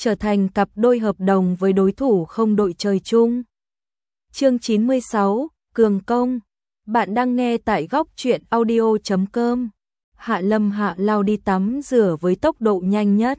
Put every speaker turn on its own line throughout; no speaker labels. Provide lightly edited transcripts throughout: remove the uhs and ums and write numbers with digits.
trở thành cặp đôi hợp đồng với đối thủ không đội trời chung. Chương 96, Cường Công. Bạn đang nghe tại góc truyện audio.com. Hạ Lâm Hạ lao đi tắm rửa với tốc độ nhanh nhất.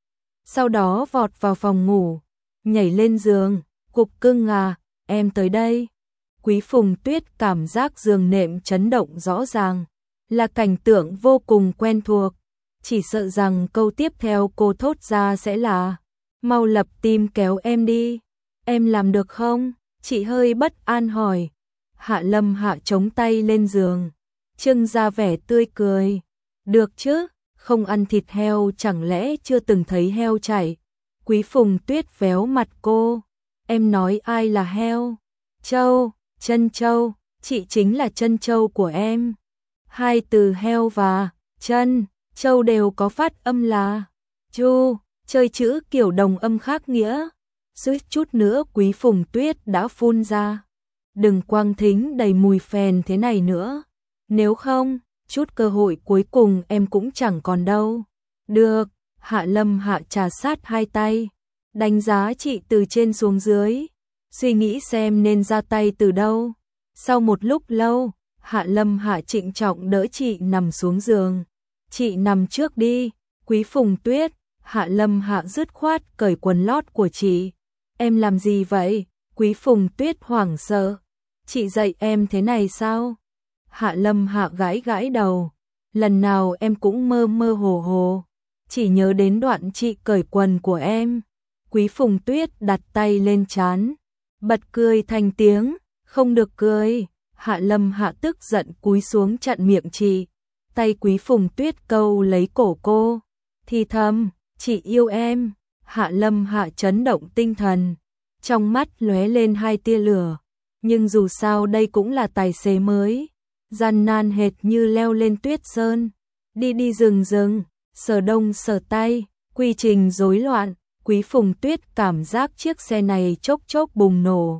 Sau đó vọt vào phòng ngủ, nhảy lên giường, Cục Cưng à, em tới đây. Quý Phùng Tuyết cảm giác giường nệm chấn động rõ ràng, là cảnh tượng vô cùng quen thuộc. Chỉ sợ rằng câu tiếp theo cô thốt ra sẽ là mau lập tim kéo em đi. Em làm được không? Chị hơi bất an hỏi. Hạ Lâm Hạ chống tay lên giường, trưng ra vẻ tươi cười. Được chứ, không ăn thịt heo chẳng lẽ chưa từng thấy heo chạy? Quý Phùng Tuyết véo mặt cô. Em nói ai là heo? Trâu, chân trâu, chị chính là chân trâu của em. Hai từ heo và chân trâu đều có phát âm là chu, chơi chữ kiểu đồng âm khác nghĩa. Suýt chút nữa Quý Phùng Tuyết đã phun ra. Đừng quang thính đầy mùi phèn thế này nữa. Nếu không, chút cơ hội cuối cùng em cũng chẳng còn đâu. Được, Hạ Lâm Hạ trà sát hai tay, đánh giá chị từ trên xuống dưới, suy nghĩ xem nên ra tay từ đâu. Sau một lúc lâu, Hạ Lâm Hạ trịnh trọng đỡ chị nằm xuống giường. Chị nằm trước đi. Quý Phùng Tuyết. Hạ Lâm Hạ dứt khoát cởi quần lót của chị. Em làm gì vậy? Quý Phùng Tuyết hoảng sợ. Chị dạy em thế này sao? Hạ Lâm Hạ gãi gãi đầu. Lần nào em cũng mơ mơ hồ hồ, chỉ nhớ đến đoạn chị cởi quần của em. Quý Phùng Tuyết đặt tay lên trán, bật cười thành tiếng. Không được cười. Hạ Lâm Hạ tức giận cúi xuống chặn miệng chị. Tay Quý Phùng Tuyết câu lấy cổ cô, thì thầm, chị yêu em. Hạ Lâm Hạ chấn động tinh thần, trong mắt lóe lên hai tia lửa. Nhưng dù sao đây cũng là tài xế mới, gian nan hệt như leo lên tuyết sơn. Đi rừng rừng, sờ đông sờ tay, quy trình rối loạn. Quý Phùng Tuyết cảm giác chiếc xe này chốc chốc bùng nổ,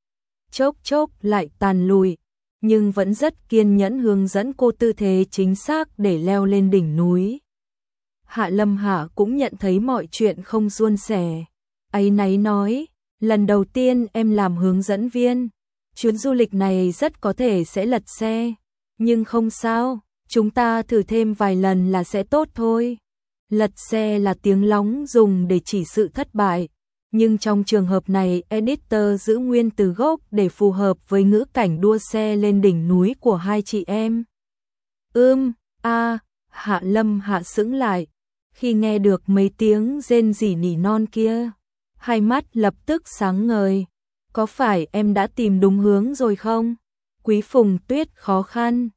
chốc chốc lại tàn lùi, nhưng vẫn rất kiên nhẫn hướng dẫn cô tư thế chính xác để leo lên đỉnh núi. Hạ Lâm Hạ cũng nhận thấy mọi chuyện không suôn sẻ. Áy náy nói, lần đầu tiên em làm hướng dẫn viên, chuyến du lịch này rất có thể sẽ lật xe. Nhưng không sao, chúng ta thử thêm vài lần là sẽ tốt thôi. Lật xe là tiếng lóng dùng để chỉ sự thất bại. Nhưng trong trường hợp này, editor giữ nguyên từ gốc để phù hợp với ngữ cảnh đua xe lên đỉnh núi của hai chị em. Hạ Lâm Hạ sững lại, khi nghe được mấy tiếng rên rỉ nỉ non kia, hai mắt lập tức sáng ngời. Có phải em đã tìm đúng hướng rồi không? Quý Phùng Tuyết khó khăn.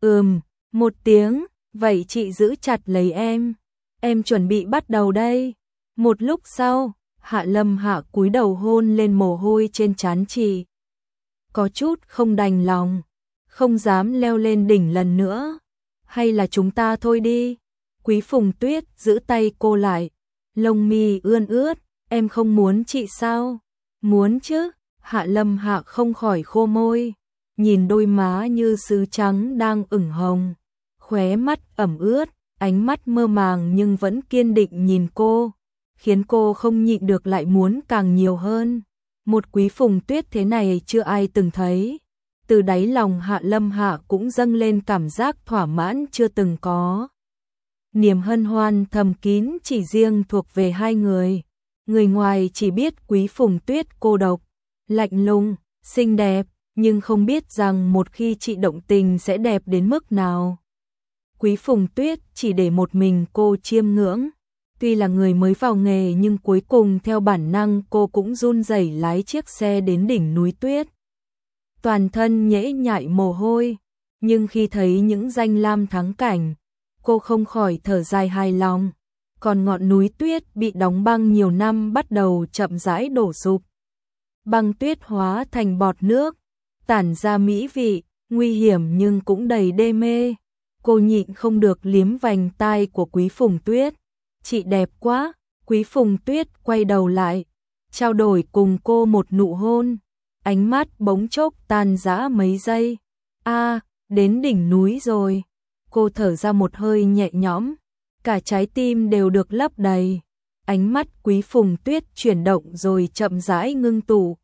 Một tiếng, vậy chị giữ chặt lấy em. Em chuẩn bị bắt đầu đây. Một lúc sau, Hạ Lâm Hạ cúi đầu hôn lên mồ hôi trên trán chị. Có chút không đành lòng, không dám leo lên đỉnh lần nữa. Hay là chúng ta thôi đi. Quý Phùng Tuyết giữ tay cô lại, lông mi ươn ướt. Em không muốn chị sao? Muốn chứ. Hạ Lâm Hạ không khỏi khô môi, nhìn đôi má như sứ trắng đang ửng hồng, khóe mắt ẩm ướt, ánh mắt mơ màng nhưng vẫn kiên định nhìn cô, khiến cô không nhịn được lại muốn càng nhiều hơn. Một Quý Phùng Tuyết thế này chưa ai từng thấy. Từ đáy lòng Hạ Lâm Hạ cũng dâng lên cảm giác thỏa mãn chưa từng có. Niềm hân hoan thầm kín chỉ riêng thuộc về hai người. Người ngoài chỉ biết Quý Phùng Tuyết cô độc, lạnh lùng, xinh đẹp, nhưng không biết rằng một khi chị động tình sẽ đẹp đến mức nào. Quý Phùng Tuyết chỉ để một mình cô chiêm ngưỡng. Tuy là người mới vào nghề nhưng cuối cùng theo bản năng cô cũng run rẩy lái chiếc xe đến đỉnh núi tuyết. Toàn thân nhễ nhại mồ hôi, nhưng khi thấy những danh lam thắng cảnh, cô không khỏi thở dài hài lòng. Còn ngọn núi tuyết bị đóng băng nhiều năm bắt đầu chậm rãi đổ sụp. Băng tuyết hóa thành bọt nước, tản ra mỹ vị, nguy hiểm nhưng cũng đầy đê mê. Cô nhịn không được liếm vành tai của Quý Phùng Tuyết. Chị đẹp quá. Quý Phùng Tuyết quay đầu lại, trao đổi cùng cô một nụ hôn. Ánh mắt bỗng chốc tan rã mấy giây. Đến đỉnh núi rồi. Cô thở ra một hơi nhẹ nhõm, cả trái tim đều được lấp đầy. Ánh mắt Quý Phùng Tuyết chuyển động rồi chậm rãi ngưng tụ.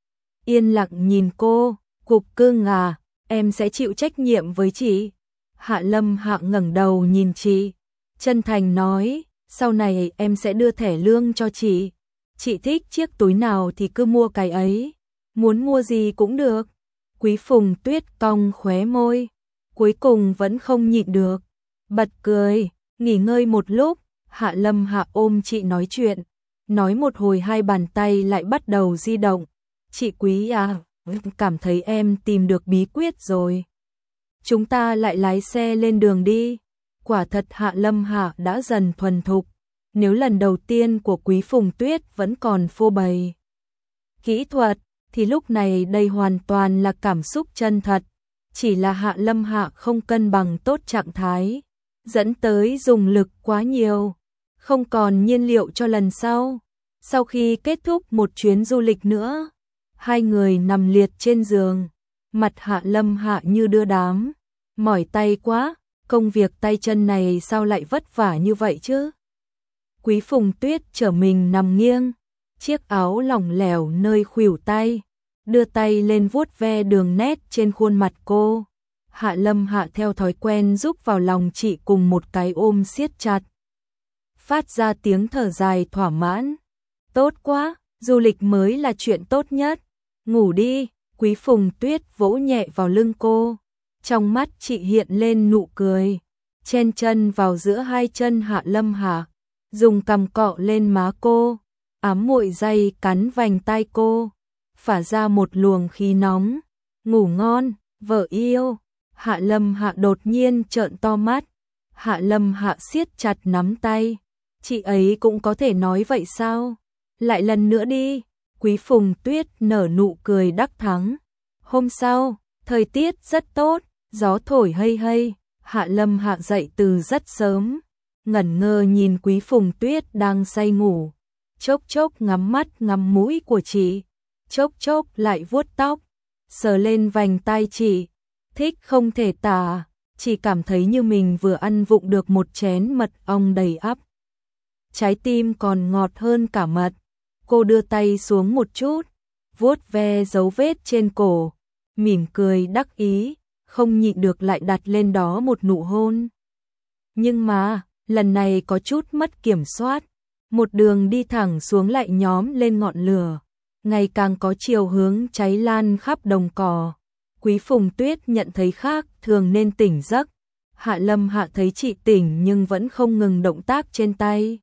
Yên lặng nhìn cô, Cục Cưng à, em sẽ chịu trách nhiệm với chị. Hạ Lâm Hạ ngẩng đầu nhìn chị, chân thành nói, sau này em sẽ đưa thẻ lương cho chị. Chị thích chiếc túi nào thì cứ mua cái ấy, muốn mua gì cũng được. Quý Phùng Tuyết cong khóe môi, cuối cùng vẫn không nhịn được, bật cười. Nghỉ ngơi một lúc, Hạ Lâm Hạ ôm chị nói chuyện, nói một hồi hai bàn tay lại bắt đầu di động. Chị Quý à, cảm thấy em tìm được bí quyết rồi. Chúng ta lại lái xe lên đường đi. Quả thật Hạ Lâm Hạ đã dần thuần thục. Nếu lần đầu tiên của Quý Phùng Tuyết vẫn còn phô bày kỹ thuật, thì lúc này đây hoàn toàn là cảm xúc chân thật. Chỉ là Hạ Lâm Hạ không cân bằng tốt trạng thái, dẫn tới dùng lực quá nhiều, không còn nhiên liệu cho lần sau. Sau khi kết thúc một chuyến du lịch nữa, hai người nằm liệt trên giường, mặt Hạ Lâm Hạ như đưa đám, mỏi tay quá, công việc tay chân này sao lại vất vả như vậy chứ? Quý Phùng Tuyết trở mình nằm nghiêng, chiếc áo lỏng lẻo nơi khuỷu tay, đưa tay lên vuốt ve đường nét trên khuôn mặt cô. Hạ Lâm Hạ theo thói quen rúc vào lòng chị cùng một cái ôm siết chặt, phát ra tiếng thở dài thỏa mãn. Tốt quá, du lịch mới là chuyện tốt nhất. Ngủ đi. Quý Phùng Tuyết vỗ nhẹ vào lưng cô, trong mắt chị hiện lên nụ cười, chen chân vào giữa hai chân Hạ Lâm Hạ, dùng cằm cọ lên má cô, ám muội day cắn vành tai cô, phả ra một luồng khí nóng. Ngủ ngon, vợ yêu. Hạ Lâm Hạ đột nhiên trợn to mắt. Hạ Lâm Hạ siết chặt nắm tay. Chị ấy cũng có thể nói vậy sao? Lại lần nữa đi. Quý Phùng Tuyết nở nụ cười đắc thắng. Hôm sau, thời tiết rất tốt, gió thổi hây hây. Hạ Lâm Hạ dậy từ rất sớm, ngẩn ngơ nhìn Quý Phùng Tuyết đang say ngủ, chốc chốc ngắm mắt ngắm mũi của chị, chốc chốc lại vuốt tóc, sờ lên vành tai chị, thích không thể tả, chỉ cảm thấy như mình vừa ăn vụng được một chén mật ong đầy ắp. Trái tim còn ngọt hơn cả mật. Cô đưa tay xuống một chút, vuốt ve dấu vết trên cổ, mỉm cười đắc ý, không nhịn được lại đặt lên đó một nụ hôn. Nhưng mà, lần này có chút mất kiểm soát, một đường đi thẳng xuống lại nhóm lên ngọn lửa, ngày càng có chiều hướng cháy lan khắp đồng cỏ. Quý Phùng Tuyết nhận thấy khác thường nên tỉnh giấc. Hạ Lâm Hạ thấy chị tỉnh nhưng vẫn không ngừng động tác trên tay,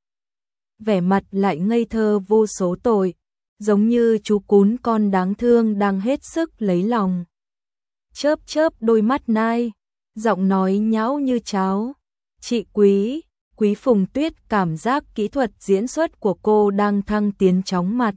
vẻ mặt lại ngây thơ vô số tội, giống như chú cún con đáng thương đang hết sức lấy lòng. Chớp chớp đôi mắt nai, giọng nói nhão như cháo. Chị Quý. Quý Phùng Tuyết cảm giác kỹ thuật diễn xuất của cô đang thăng tiến chóng mặt.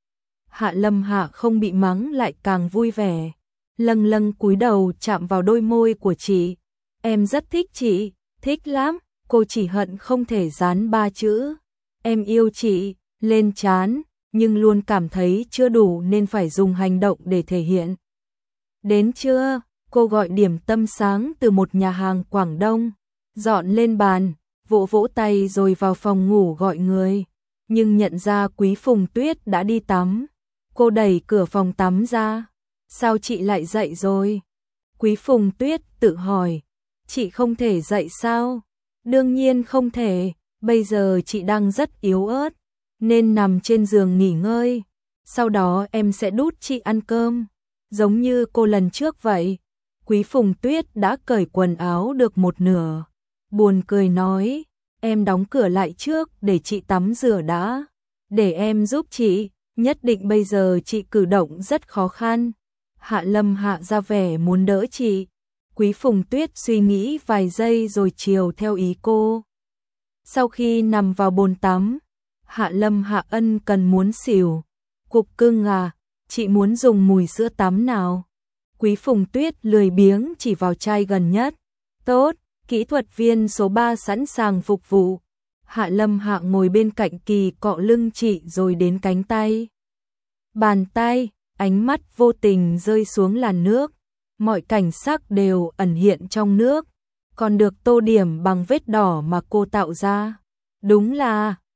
Hạ Lâm Hạ không bị mắng lại càng vui vẻ, lâng lâng cúi đầu chạm vào đôi môi của chị. Em rất thích chị, thích lắm. Cô chỉ hận không thể dán 3 chữ em yêu chị lên trán, nhưng luôn cảm thấy chưa đủ nên phải dùng hành động để thể hiện. Đến trưa, cô gọi điểm tâm sáng từ một nhà hàng Quảng Đông, dọn lên bàn, vỗ vỗ tay rồi vào phòng ngủ gọi người, nhưng nhận ra Quý Phùng Tuyết đã đi tắm. Cô đẩy cửa phòng tắm ra. Sao chị lại dậy rồi? Quý Phùng Tuyết tự hỏi. Chị không thể dậy sao? Đương nhiên không thể, bây giờ chị đang rất yếu ớt, nên nằm trên giường nghỉ ngơi. Sau đó em sẽ đút chị ăn cơm, giống như cô lần trước vậy. Quý Phùng Tuyết đã cởi quần áo được một nửa, buồn cười nói, em đóng cửa lại trước để chị tắm rửa đã, để em giúp chị, nhất định bây giờ chị cử động rất khó khăn. Hạ Lâm Hạ ra vẻ muốn đỡ chị. Quý Phùng Tuyết suy nghĩ vài giây rồi chiều theo ý cô. Sau khi nằm vào bồn tắm, Hạ Lâm Hạ ân cần muốn xỉu. Cục Cưng à, chị muốn dùng mùi sữa tắm nào? Quý Phùng Tuyết lười biếng chỉ vào chai gần nhất. Tốt, kỹ thuật viên số 3 sẵn sàng phục vụ. Hạ Lâm Hạ ngồi bên cạnh Kỳ cọ lưng chị rồi đến cánh tay. Bàn tay, ánh mắt vô tình rơi xuống làn nước. Mọi cảnh sắc đều ẩn hiện trong nước, còn được tô điểm bằng vết đỏ mà cô tạo ra. Đúng là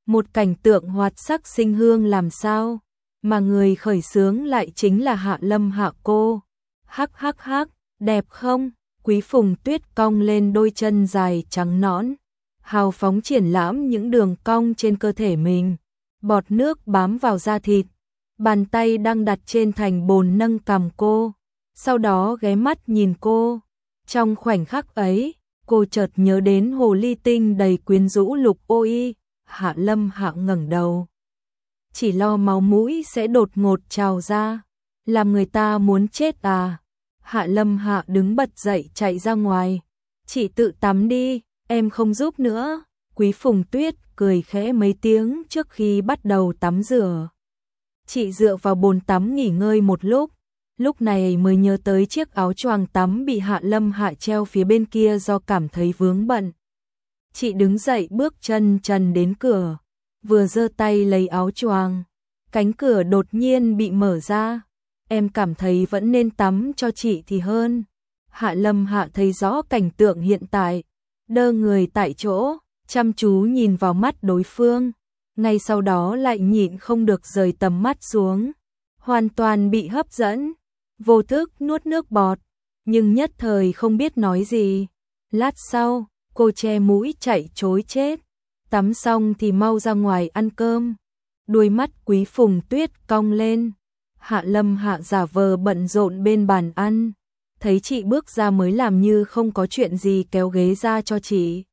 một cảnh tượng hoạt sắc sinh hương làm sao, mà người khởi xướng lại chính là Hạ Lâm Hạ cô. Hắc hắc hắc, đẹp không? Quý Phùng Tuyết cong lên đôi chân dài trắng nõn, hào phóng triển lãm những đường cong trên cơ thể mình, bọt nước bám vào da thịt, bàn tay đang đặt trên thành bồn nâng cằm cô, sau đó ghé mắt nhìn cô. Trong khoảnh khắc ấy, cô chợt nhớ đến hồ ly tinh đầy quyến rũ Lục Ôi. Hạ Lâm Hạ ngẩng đầu, chỉ lo máu mũi sẽ đột ngột trào ra, làm người ta muốn chết à. Hạ Lâm Hạ đứng bật dậy chạy ra ngoài, chị tự tắm đi, em không giúp nữa. Quý Phùng Tuyết cười khẽ mấy tiếng trước khi bắt đầu tắm rửa. Chị dựa vào bồn tắm nghỉ ngơi một lúc này mới nhớ tới chiếc áo choàng tắm bị Hạ Lâm Hạ treo phía bên kia do cảm thấy vướng bận. Chị đứng dậy bước chân trần đến cửa, vừa giơ tay lấy áo choàng, cánh cửa đột nhiên bị mở ra. Em cảm thấy vẫn nên tắm cho chị thì hơn. Hạ Lâm Hạ thấy rõ cảnh tượng hiện tại, đơ người tại chỗ, chăm chú nhìn vào mắt đối phương, ngay sau đó lại nhịn không được rời tầm mắt xuống, hoàn toàn bị hấp dẫn, vô thức nuốt nước bọt, nhưng nhất thời không biết nói gì. Lát sau, cô che mũi chạy trối chết, tắm xong thì mau ra ngoài ăn cơm. Đuôi mắt Quý Phùng Tuyết cong lên. Hạ Lâm Hạ giả vờ bận rộn bên bàn ăn, thấy chị bước ra mới làm như không có chuyện gì kéo ghế ra cho chị.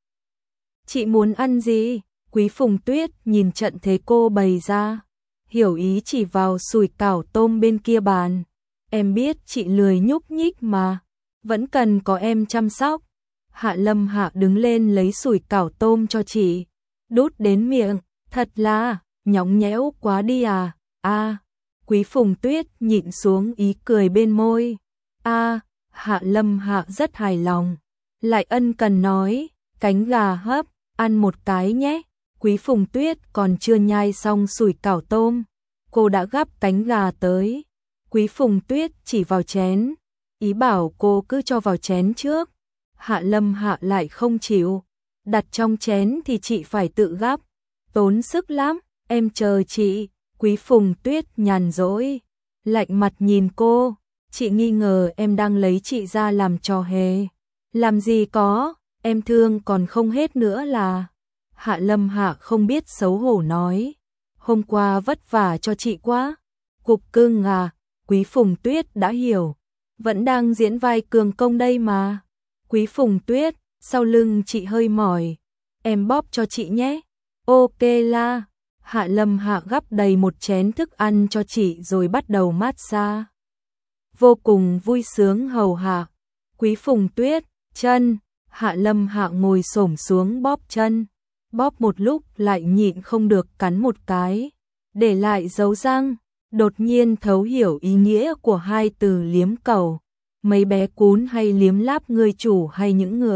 Chị muốn ăn gì? Quý Phùng Tuyết nhìn trận thế cô bày ra, hiểu ý chỉ vào sủi cảo tôm bên kia bàn. Em biết chị lười nhúc nhích mà, vẫn cần có em chăm sóc. Hạ Lâm Hạ đứng lên lấy sủi cảo tôm cho chị, đút đến miệng, thật là nhõng nhẽo quá đi à. Quý Phùng Tuyết nhịn xuống ý cười bên môi. Hạ Lâm Hạ rất hài lòng, lại ân cần nói, cánh gà hấp, ăn một cái nhé. Quý Phùng Tuyết còn chưa nhai xong sủi cảo tôm, cô đã gắp cánh gà tới. Quý Phùng Tuyết chỉ vào chén, ý bảo cô cứ cho vào chén trước. Hạ Lâm Hạ lại không chịu, đặt trong chén thì chị phải tự gắp, tốn sức lắm, em chờ chị. Quý Phùng Tuyết nhàn rỗi, lạnh mặt nhìn cô, chị nghi ngờ em đang lấy chị ra làm trò hề. Làm gì có, em thương còn không hết nữa là. Hạ Lâm Hạ không biết xấu hổ nói, hôm qua vất vả cho chị quá. Cục cưng à, Quý Phùng Tuyết đã hiểu, vẫn đang diễn vai cường công đây mà. Quý Phùng Tuyết, sau lưng chị hơi mỏi, em bóp cho chị nhé. Ok la. Hạ Lâm Hạ gắp đầy một chén thức ăn cho chị rồi bắt đầu massage. Vô cùng vui sướng hầu hạ. Quý Phùng Tuyết, chân. Hạ Lâm Hạ ngồi xổm xuống bóp chân. Bóp một lúc lại nhịn không được cắn một cái, để lại dấu răng. Đột nhiên thấu hiểu ý nghĩa của hai từ liếm cầu. Mấy bé cún hay liếm láp người chủ hay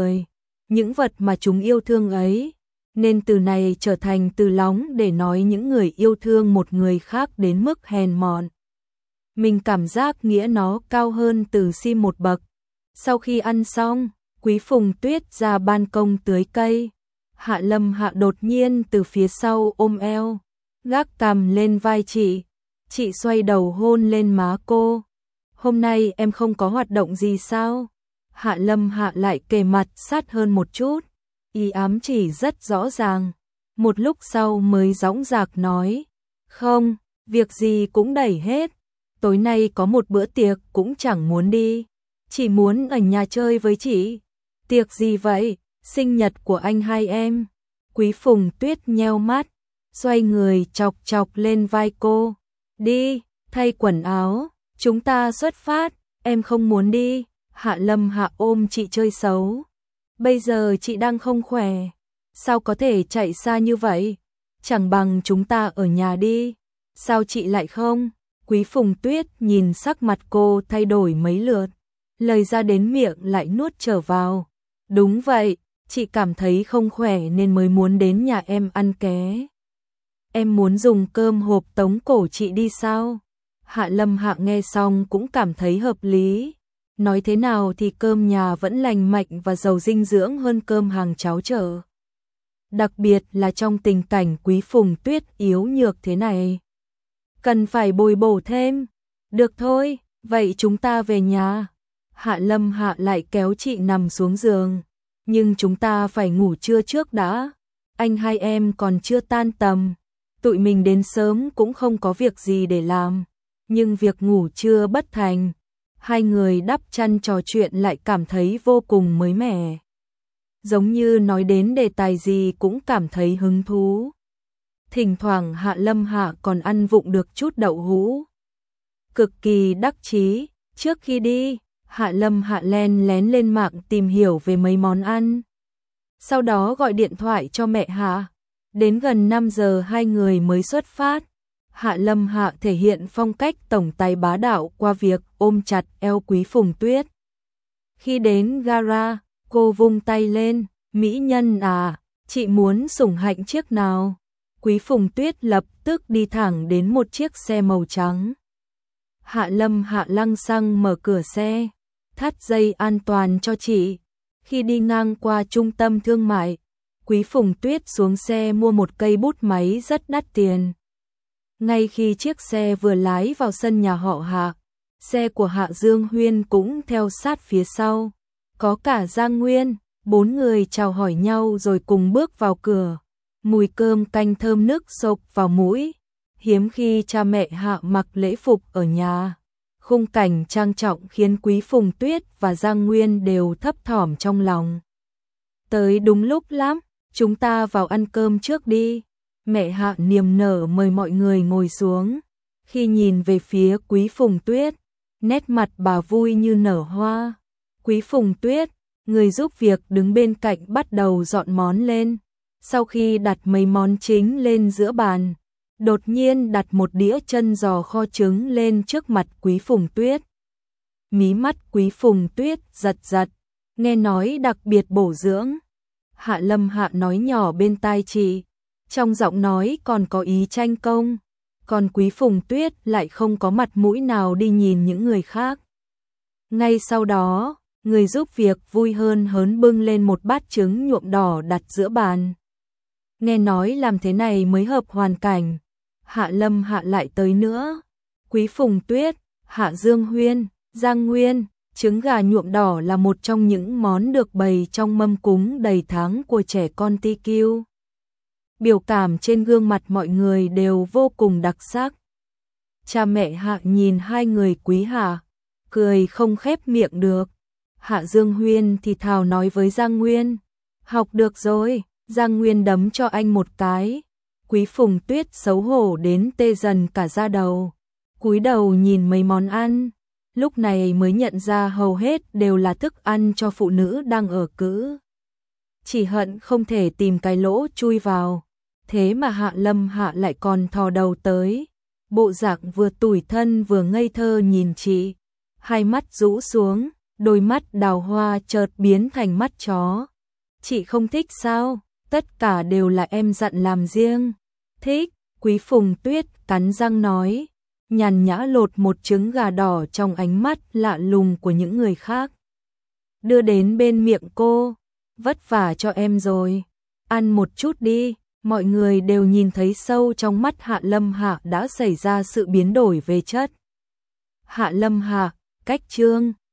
những vật mà chúng yêu thương ấy. Nên từ này trở thành từ lóng để nói những người yêu thương một người khác đến mức hèn mọn. Mình cảm giác nghĩa nó cao hơn từ si một bậc. Sau khi ăn xong, Quý Phùng Tuyết ra ban công tưới cây. Hạ Lâm Hạ đột nhiên từ phía sau ôm eo, gác cằm lên vai chị. Chị xoay đầu hôn lên má cô. Hôm nay em không có hoạt động gì sao? Hạ Lâm Hạ lại kề mặt sát hơn một chút. Ý ám chỉ rất rõ ràng, một lúc sau mới dõng dạc nói, không, việc gì cũng đẩy hết, tối nay có một bữa tiệc cũng chẳng muốn đi, chỉ muốn ở nhà chơi với chị. Tiệc gì vậy? Sinh nhật của anh hai em. Quý Phùng Tuyết nheo mắt, xoay người chọc chọc lên vai cô, đi, thay quần áo, chúng ta xuất phát. Em không muốn đi. Hạ Lâm Hạ ôm chị chơi xấu. Bây giờ chị đang không khỏe, sao có thể chạy xa như vậy? Chẳng bằng chúng ta ở nhà đi. Sao chị lại không? Quý Phùng Tuyết nhìn sắc mặt cô thay đổi mấy lượt, lời ra đến miệng lại nuốt trở vào. Đúng vậy, chị cảm thấy không khỏe nên mới muốn đến nhà em ăn ké. Em muốn dùng cơm hộp tống cổ chị đi sao? Hạ Lâm Hạ nghe xong cũng cảm thấy hợp lý. Nói thế nào thì cơm nhà vẫn lành mạnh và giàu dinh dưỡng hơn cơm hàng cháo chợ. đặc biệt là trong tình cảnh Quý Phùng Tuyết yếu nhược thế này. Cần phải bồi bổ thêm. Được thôi, vậy chúng ta về nhà. Hạ Lâm Hạ lại kéo chị nằm xuống giường. Nhưng chúng ta phải ngủ trưa trước đã. Anh hai em còn chưa tan tầm. Tụi mình đến sớm cũng không có việc gì để làm. Nhưng việc ngủ trưa bất thành. Hai người đắp chăn trò chuyện lại cảm thấy vô cùng mới mẻ. Giống như nói đến đề tài gì cũng cảm thấy hứng thú. Thỉnh thoảng Hạ Lâm Hạ còn ăn vụng được chút đậu hũ. Cực kỳ đắc chí. Trước khi đi, Hạ Lâm Hạ len lén lên mạng tìm hiểu về mấy món ăn. Sau đó gọi điện thoại cho mẹ Hạ. Đến gần 5 giờ hai người mới xuất phát. Hạ Lâm Hạ thể hiện phong cách tổng tài bá đạo qua việc ôm chặt eo Quý Phùng Tuyết. Khi đến gara, cô vung tay lên, mỹ nhân à, chị muốn sủng hạnh chiếc nào? Quý Phùng Tuyết lập tức đi thẳng đến một chiếc xe màu trắng. Hạ Lâm Hạ lăng xăng mở cửa xe, thắt dây an toàn cho chị. Khi đi ngang qua trung tâm thương mại, Quý Phùng Tuyết xuống xe mua một cây bút máy rất đắt tiền. Ngay khi chiếc xe vừa lái vào sân nhà họ Hạ, xe của Hạ Dương Huyên cũng theo sát phía sau. Có cả Giang Nguyên, 4 người chào hỏi nhau rồi cùng bước vào cửa. Mùi cơm canh thơm nức xộc vào mũi. Hiếm khi cha mẹ Hạ mặc lễ phục ở nhà. Khung cảnh trang trọng khiến Quý Phùng Tuyết và Giang Nguyên đều thấp thỏm trong lòng. Tới đúng lúc lắm, chúng ta vào ăn cơm trước đi. Mẹ Hạ niềm nở mời mọi người ngồi xuống. Khi nhìn về phía Quý Phùng Tuyết, nét mặt bà vui như nở hoa. Quý Phùng Tuyết, người giúp việc đứng bên cạnh bắt đầu dọn món lên. Sau khi đặt mấy món chính lên giữa bàn, đột nhiên đặt một đĩa chân giò kho trứng lên trước mặt Quý Phùng Tuyết. Mí mắt Quý Phùng Tuyết giật giật, nghe nói đặc biệt bổ dưỡng. Hạ Lâm Hạ nói nhỏ bên tai chị, trong giọng nói còn có ý tranh công. Còn Quý Phùng Tuyết lại không có mặt mũi nào đi nhìn những người khác. Ngay sau đó, người giúp việc vui hơn hớn bưng lên một bát trứng nhuộm đỏ đặt giữa bàn. Nghe nói làm thế này mới hợp hoàn cảnh. Hạ Lâm Hạ lại tới nữa. Quý Phùng Tuyết, Hạ Dương Huyên, Giang Nguyên, trứng gà nhuộm đỏ là một trong những món được bày trong mâm cúng đầy tháng của trẻ con TQ. Biểu cảm trên gương mặt mọi người đều vô cùng đặc sắc. Cha mẹ Hạ nhìn hai người Quý Hạ, cười không khép miệng được. Hạ Dương Huyên thì thào nói với Giang Nguyên, học được rồi. Giang Nguyên đấm cho anh một cái. Quý Phùng Tuyết xấu hổ đến tê dần cả da đầu. Cúi đầu nhìn mấy món ăn, lúc này mới nhận ra hầu hết đều là thức ăn cho phụ nữ đang ở cữ. Chỉ hận không thể tìm cái lỗ chui vào. Thế mà Hạ Lâm Hạ lại còn thò đầu tới. Bộ dạng vừa tủi thân vừa ngây thơ nhìn chị. Hai mắt rũ xuống, đôi mắt đào hoa chợt biến thành mắt chó. Chị không thích sao? Tất cả đều là em dặn làm riêng. Thích, Quý Phùng Tuyết cắn răng nói, nhàn nhã lột một trứng gà đỏ trong ánh mắt lạ lùng của những người khác. Đưa đến bên miệng cô, vất vả cho em rồi, ăn một chút đi. Mọi người đều nhìn thấy sâu trong mắt Hạ Lâm Hạ đã xảy ra sự biến đổi về chất. Hạ Lâm Hạ, cách chương